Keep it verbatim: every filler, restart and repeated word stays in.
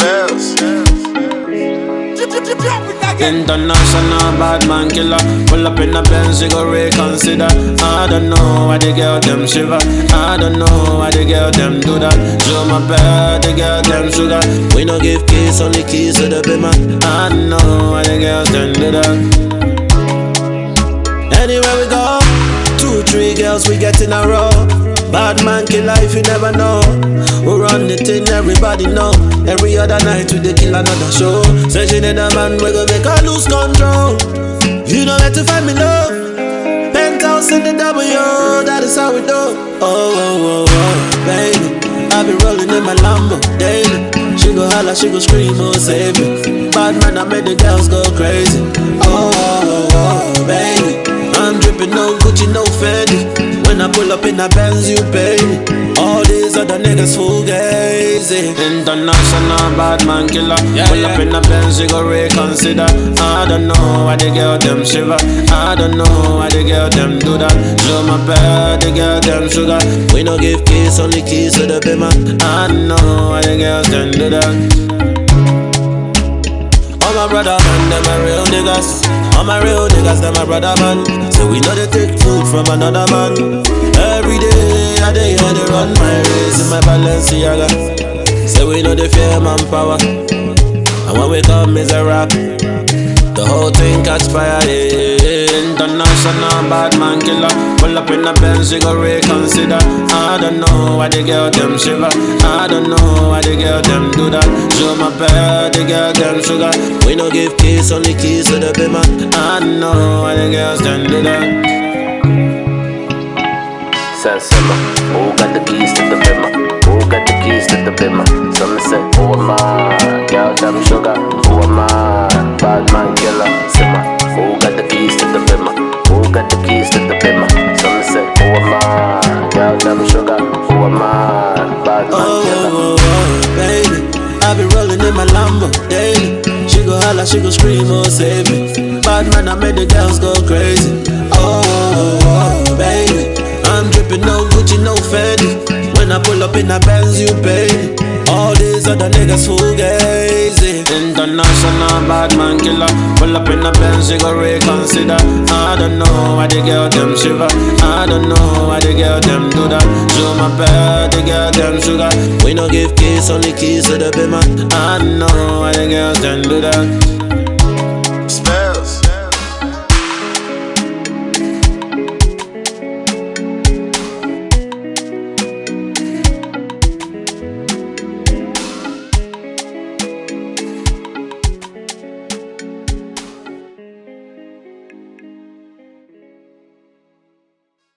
Yes. International bad man killer. Pull up in a Benz, you go reconsider. I don't know why the girl them shiver. I don't know why the girl them do that. Show my bed, the girl them sugar. We no give keys, only keys to the bimmer. I don't know why the girls them do that. Anywhere we go, two, three girls we get in a row. Bad man killer if you never know. We run the thing, everybody know. Every other night we dey kill another show. Say she need a man, we go make her lose control. You know where to find me love. Penthouse in the W, that is how we do. Oh, oh, oh, oh, baby, I be rolling in my Lambo daily. She go holla, she go scream, oh save me. Bad man, I made the girls go crazy. Oh, oh, oh, baby, I'm dripping no Gucci, no Fendi. When I pull up in a Benz, you pay me. All these other niggas fugazi. International bad man killer. Yeah, pull yeah. up in a Benz, you go reconsider. I don't know why the girl them shiver. I don't know why the girl them do that. Show my bed, the girl them sugar. We no give keys, only keys to the bimmer. I don't know why the girls them do that. All my brother man, them a real niggas. All my real niggas, them my brother man. So we know they take food from another man. Every day, I day here they run my race in my Balenciaga. So we know they fear manpower. And when we come is a rap. The whole thing catch fire, yeah. International bad man killer. Pull up in a Benz, you go reconsider. I don't know why the girl them shiver. I don't know why the girl them do that. Show my bed, the girl them sugar. We no give keys, only keys to the bimmer. I don't know why the girls them do that. Simmer, who got the keys to the bimmer? Who got the keys to the bimmer? Some say, who am I? Girl them sugar, who am I? Bad man killer. Simmer, who got the keys to the bimmer? Who got the keys to the bimmer? Some say, who am I? Girl them sugar, who am I? Bad man oh, killer. Oh, oh, oh, baby, I be rolling in my Lambo daily. She go holla, she go scream, oh save me. Bad man, I made the girls go crazy. Oh, oh, oh, baby, I'm dripping no Gucci, no Fendi. When I pull up in a Benz, you pay me. All these other niggas fugazi. International bad man killer. Pull up in a Benz, you go reconsider. I don't know why the girl them shiver. I don't know why the girl them do that. Show my bed, the girl them sugar. We no give keys, only keys to the bimmer. I don't know why the girls them do that.